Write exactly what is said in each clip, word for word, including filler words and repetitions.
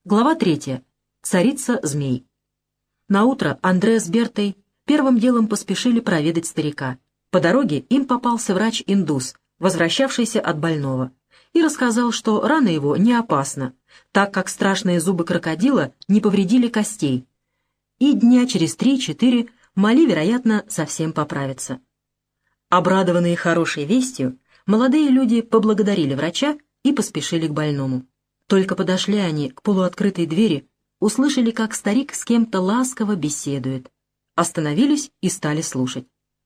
Глава третья. Царица-змей. Наутро Андре с Бертой первым делом поспешили проведать старика. По дороге им попался врач-индус, возвращавшийся от больного, и рассказал, что рана его не опасна, так как страшные зубы крокодила не повредили костей, и дня через три-четыре Мали, вероятно, совсем поправится. Обрадованные хорошей вестью, молодые люди поблагодарили врача и поспешили к больному. Только подошли они к полуоткрытой двери, услышали, как старик с кем-то ласково беседует. Остановились и стали слушать.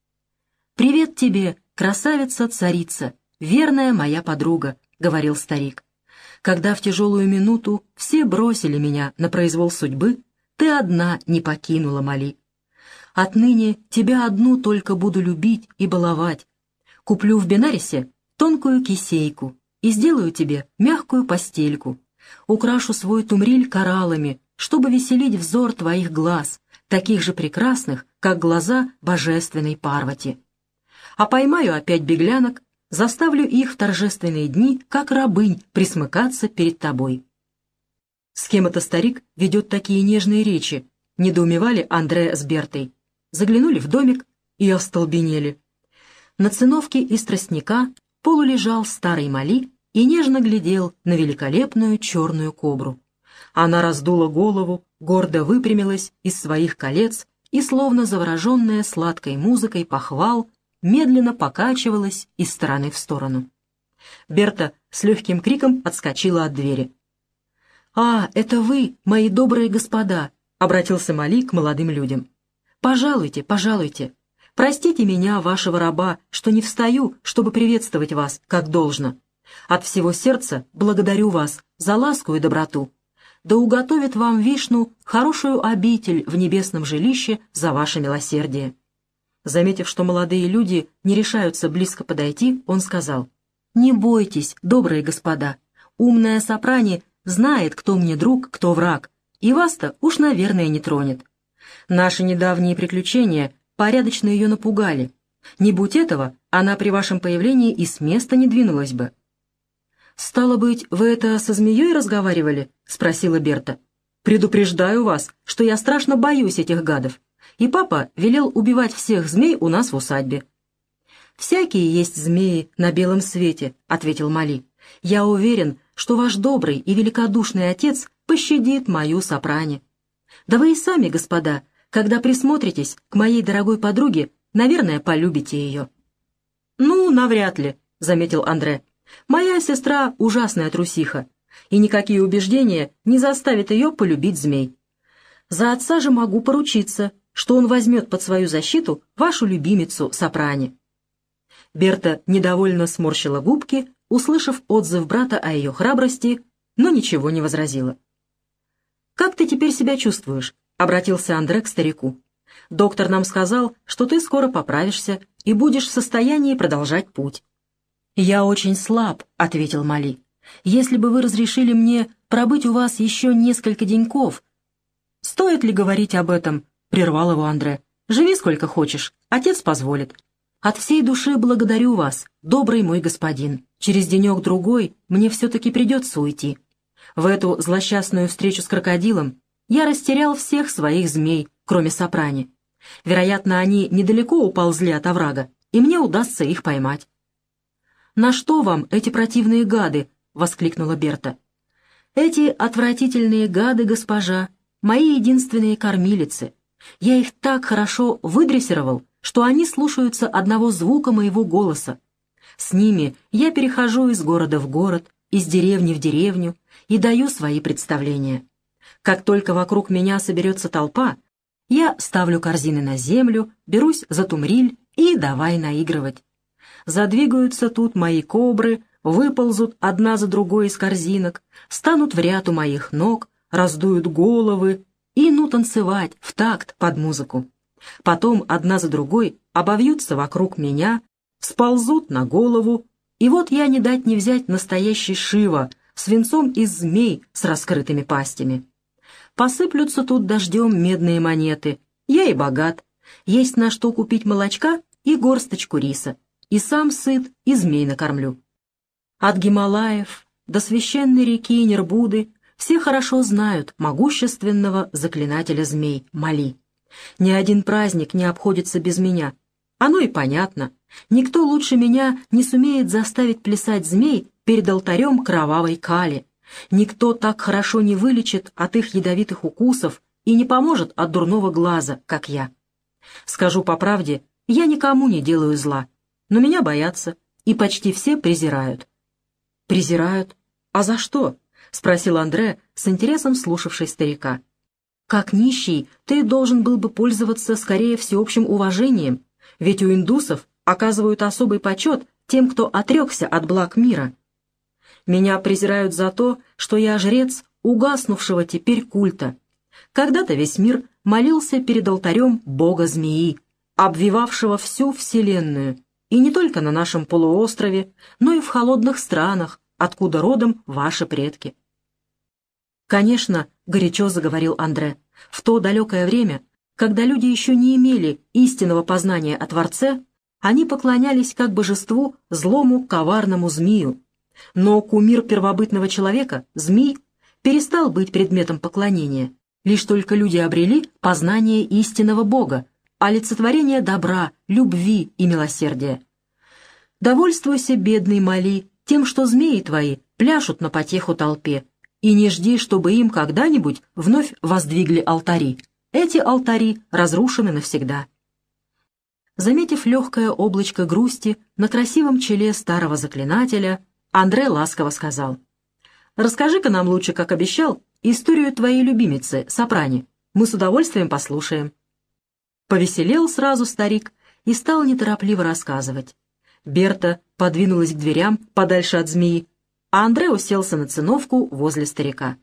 «Привет тебе, красавица-царица, верная моя подруга», — говорил старик. «Когда в тяжелую минуту все бросили меня на произвол судьбы, ты одна не покинула Мали. Отныне тебя одну только буду любить и баловать. Куплю в Бенарисе тонкую кисейку и сделаю тебе мягкую постельку. Украшу свой тумриль кораллами, чтобы веселить взор твоих глаз, таких же прекрасных, как глаза божественной Парвати. А поймаю опять беглянок, заставлю их в торжественные дни, как рабынь, присмыкаться перед тобой». «С кем это старик ведет такие нежные речи?» — недоумевали Андре с Бертой. Заглянули в домик и остолбенели. На циновке из тростника полулежал старый Мали и нежно глядел на великолепную черную кобру. Она раздула голову, гордо выпрямилась из своих колец и, словно завороженная сладкой музыкой похвал, медленно покачивалась из стороны в сторону. Берта с легким криком отскочила от двери. «А, это вы, мои добрые господа!» — обратился Мали к молодым людям. «Пожалуйте, пожалуйте! Простите меня, вашего раба, что не встаю, чтобы приветствовать вас, как должно. От всего сердца благодарю вас за ласку и доброту. Да уготовит вам Вишну хорошую обитель в небесном жилище за ваше милосердие». Заметив, что молодые люди не решаются близко подойти, он сказал: «Не бойтесь, добрые господа, умная сопрани знает, кто мне друг, кто враг, и вас-то уж, наверное, не тронет. Наши недавние приключения порядочно ее напугали. Не будь этого, она при вашем появлении и с места не двинулась бы». «Стало быть, вы это со змеей разговаривали?» — спросила Берта. «Предупреждаю вас, что я страшно боюсь этих гадов, и папа велел убивать всех змей у нас в усадьбе». «Всякие есть змеи на белом свете», — ответил Мали. «Я уверен, что ваш добрый и великодушный отец пощадит мою сопрани. Да вы и сами, господа, когда присмотритесь к моей дорогой подруге, наверное, полюбите ее». «Ну, навряд ли», — заметил Андре. «Моя сестра ужасная трусиха, и никакие убеждения не заставят ее полюбить змей. За отца же могу поручиться, что он возьмет под свою защиту вашу любимицу сопрани». Берта недовольно сморщила губки, услышав отзыв брата о ее храбрости, но ничего не возразила. «Как ты теперь себя чувствуешь?» — обратился Андре к старику. «Доктор нам сказал, что ты скоро поправишься и будешь в состоянии продолжать путь». «Я очень слаб», — ответил Мали. «Если бы вы разрешили мне пробыть у вас еще несколько деньков...» «Стоит ли говорить об этом?» — прервал его Андре. «Живи сколько хочешь, отец позволит». «От всей души благодарю вас, добрый мой господин. Через денек-другой мне все-таки придется уйти. В эту злосчастную встречу с крокодилом я растерял всех своих змей, кроме сопрани. Вероятно, они недалеко уползли от оврага, и мне удастся их поймать». «На что вам эти противные гады?» — воскликнула Берта. «Эти отвратительные гады, госпожа, мои единственные кормилицы. Я их так хорошо выдрессировал, что они слушаются одного звука моего голоса. С ними я перехожу из города в город, из деревни в деревню и даю свои представления. Как только вокруг меня соберется толпа, я ставлю корзины на землю, берусь за тумриль и давай наигрывать. Задвигаются тут мои кобры, выползут одна за другой из корзинок, станут в ряд у моих ног, раздуют головы и ну танцевать в такт под музыку. Потом одна за другой обовьются вокруг меня, сползут на голову, и вот я не дать не взять настоящий Шива с венцом из змей с раскрытыми пастями. Посыплются тут дождем медные монеты, я и богат, есть на что купить молочка и горсточку риса, и сам сыт, и змей накормлю. От Гималаев до священной реки Нербуды все хорошо знают могущественного заклинателя змей Мали. Ни один праздник не обходится без меня. Оно и понятно. Никто лучше меня не сумеет заставить плясать змей перед алтарем кровавой Кали. Никто так хорошо не вылечит от их ядовитых укусов и не поможет от дурного глаза, как я. Скажу по правде, я никому не делаю зла, но меня боятся, и почти все презирают. «Презирают? А за что?» — спросил Андре, с интересом слушавший старика. «Как нищий ты должен был бы пользоваться скорее всеобщим уважением, ведь у индусов оказывают особый почет тем, кто отрекся от благ мира. Меня презирают за то, что я жрец угаснувшего теперь культа. Когда-то весь мир молился перед алтарем бога-змеи, обвивавшего всю вселенную, и не только на нашем полуострове, но и в холодных странах, откуда родом ваши предки». «Конечно», — горячо заговорил Андре, — «в то далекое время, когда люди еще не имели истинного познания о Творце, они поклонялись как божеству злому коварному змею. Но кумир первобытного человека, змей, перестал быть предметом поклонения. Лишь только люди обрели познание истинного Бога, олицетворение добра, любви и милосердия. Довольствуйся, бедный Мали, тем, что змеи твои пляшут на потеху толпе, и не жди, чтобы им когда-нибудь вновь воздвигли алтари. Эти алтари разрушены навсегда». Заметив легкое облачко грусти на красивом челе старого заклинателя, Андре ласково сказал: «Расскажи-ка нам лучше, как обещал, историю твоей любимицы, Сопрани. Мы с удовольствием послушаем». Повеселел сразу старик и стал неторопливо рассказывать. Берта подвинулась к дверям подальше от змеи, а Андре уселся на циновку возле старика.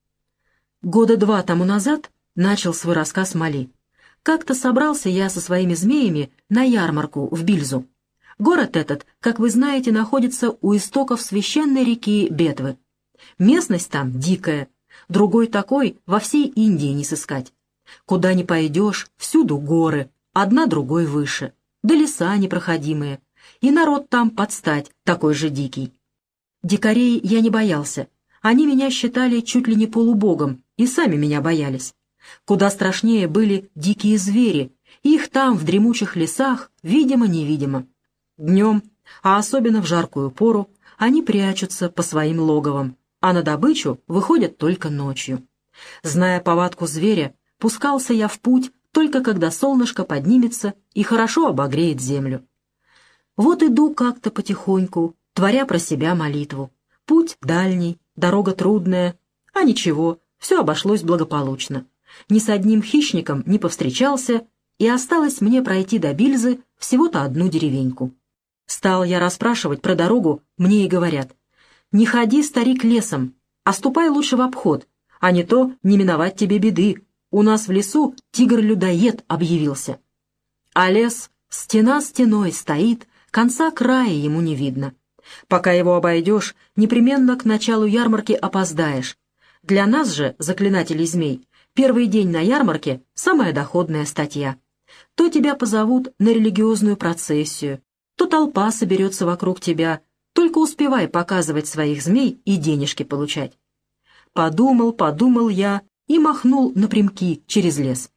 «Года два тому назад, — начал свой рассказ Мали, — как-то собрался я со своими змеями на ярмарку в Бильзу. Город этот, как вы знаете, находится у истоков священной реки Бетвы. Местность там дикая, другой такой во всей Индии не сыскать. Куда ни пойдешь, всюду горы, одна другой выше, да леса непроходимые, и народ там под стать такой же дикий. Дикарей я не боялся, они меня считали чуть ли не полубогом и сами меня боялись. Куда страшнее были дикие звери, их там в дремучих лесах видимо-невидимо. Днем, а особенно в жаркую пору, они прячутся по своим логовам, а на добычу выходят только ночью. Зная повадку зверя, пускался я в путь только когда солнышко поднимется и хорошо обогреет землю. Вот иду как-то потихоньку, творя про себя молитву. Путь дальний, дорога трудная, а ничего, все обошлось благополучно. Ни с одним хищником не повстречался, и осталось мне пройти до Бильзы всего-то одну деревеньку. Стал я расспрашивать про дорогу, мне и говорят: «Не ходи, старик, лесом, а ступай лучше в обход, а не то не миновать тебе беды. У нас в лесу тигр-людоед объявился». А лес стена стеной стоит, конца края ему не видно. Пока его обойдешь, непременно к началу ярмарки опоздаешь. Для нас же, заклинателей змей, первый день на ярмарке — самая доходная статья. То тебя позовут на религиозную процессию, то толпа соберется вокруг тебя, только успевай показывать своих змей и денежки получать. Подумал, подумал я и махнул напрямки через лес.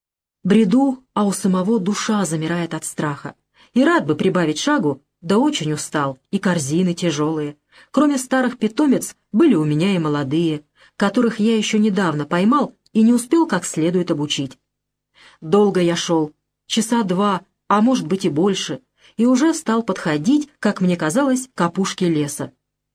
Бреду, а у самого душа замирает от страха. И рад бы прибавить шагу, да очень устал, и корзины тяжелые. Кроме старых питомец были у меня и молодые, которых я еще недавно поймал и не успел как следует обучить. Долго я шел, часа два, а может быть и больше, и уже стал подходить, как мне казалось, к опушке леса.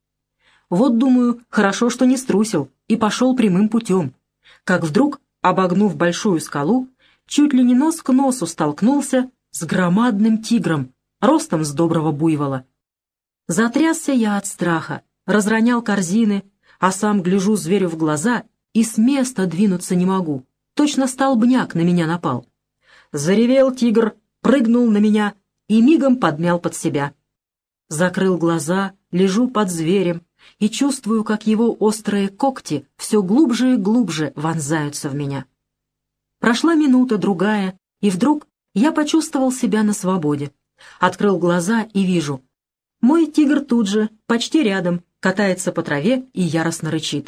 Вот, думаю, хорошо, что не струсил и пошел прямым путем. Как вдруг, обогнув большую скалу, чуть ли не нос к носу столкнулся с громадным тигром, ростом с доброго буйвола. Затрясся я от страха, разронял корзины, а сам гляжу зверю в глаза и с места двинуться не могу. Точно столбняк на меня напал. Заревел тигр, прыгнул на меня и мигом подмял под себя. Закрыл глаза, лежу под зверем и чувствую, как его острые когти все глубже и глубже вонзаются в меня. Прошла минута, другая, и вдруг я почувствовал себя на свободе. Открыл глаза и вижу. Мой тигр тут же, почти рядом, катается по траве и яростно рычит.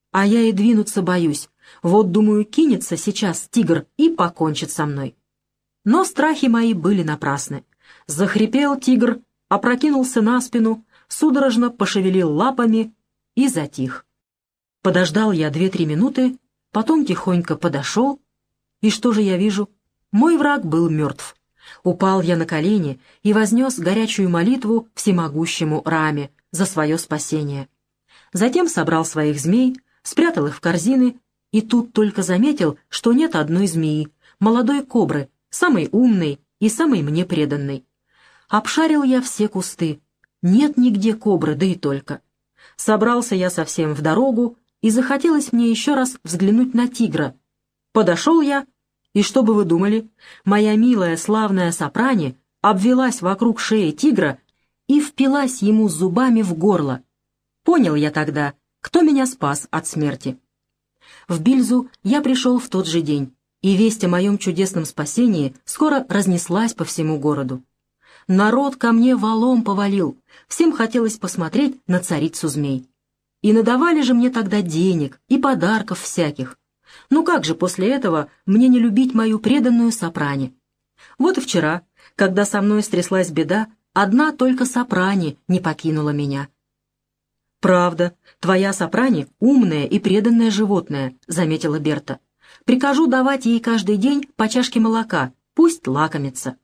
А я и двинуться боюсь. Вот, думаю, кинется сейчас тигр и покончит со мной. Но страхи мои были напрасны. Захрипел тигр, опрокинулся на спину, судорожно пошевелил лапами и затих. Подождал я две-три минуты, потом тихонько подошел, и что же я вижу? Мой враг был мертв. Упал я на колени и вознес горячую молитву всемогущему Раме за свое спасение. Затем собрал своих змей, спрятал их в корзины, и тут только заметил, что нет одной змеи, молодой кобры, самой умной и самой мне преданной. Обшарил я все кусты. Нет нигде кобры, да и только. Собрался я совсем в дорогу, и захотелось мне еще раз взглянуть на тигра. Подошел я, и что бы вы думали? Моя милая славная сопрани обвелась вокруг шеи тигра и впилась ему зубами в горло. Понял я тогда, кто меня спас от смерти. В Бильзу я пришел в тот же день, и весть о моем чудесном спасении скоро разнеслась по всему городу. Народ ко мне валом повалил, всем хотелось посмотреть на царицу змей. И надавали же мне тогда денег и подарков всяких. Ну как же после этого мне не любить мою преданную сопрани? Вот и вчера, когда со мной стряслась беда, одна только сопрани не покинула меня. «Правда, твоя сопрани умное и преданное животное», — заметила Берта. «Прикажу давать ей каждый день по чашке молока, пусть лакомится».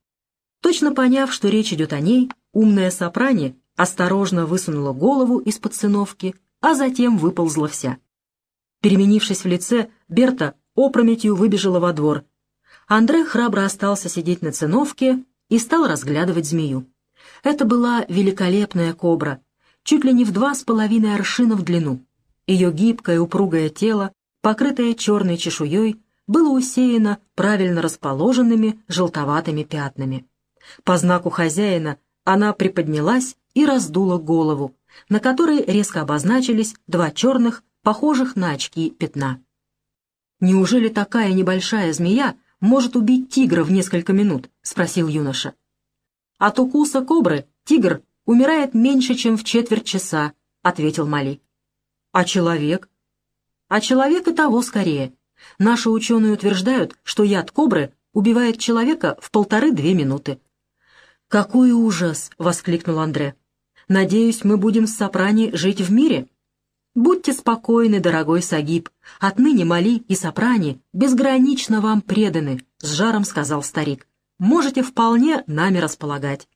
Точно поняв, что речь идет о ней, умная сопрани осторожно высунула голову из-под циновки, а затем выползла вся. Переменившись в лице, Берта опрометью выбежала во двор. Андре храбро остался сидеть на циновке и стал разглядывать змею. Это была великолепная кобра, чуть ли не в два с половиной аршина в длину. Ее гибкое упругое тело, покрытое черной чешуей, было усеяно правильно расположенными желтоватыми пятнами. По знаку хозяина она приподнялась и раздула голову, на которой резко обозначились два черных, похожих на очки пятна. «Неужели такая небольшая змея может убить тигра в несколько минут?» — спросил юноша. «От укуса кобры тигр умирает меньше, чем в четверть часа», — ответил Мали. «А человек?» «А человек и того скорее. Наши ученые утверждают, что яд кобры убивает человека в полторы-две минуты». «Какой ужас!» — воскликнул Андре. «Надеюсь, мы будем с сопрани жить в мире?» «Будьте спокойны, дорогой Сагиб. Отныне Мали и сопрани безгранично вам преданы», — с жаром сказал старик. «Можете вполне нами располагать».